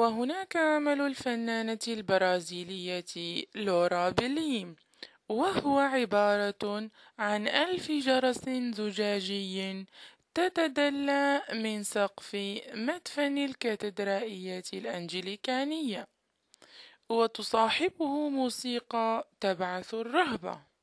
وهناك عمل الفنانة البرازيلية لورا بليم، وهو عبارة عن 1000 جرس زجاجي تتدلى من سقف مدفن الكاتدرائية الأنجليكانية، وتصاحبه موسيقى تبعث الرهبة.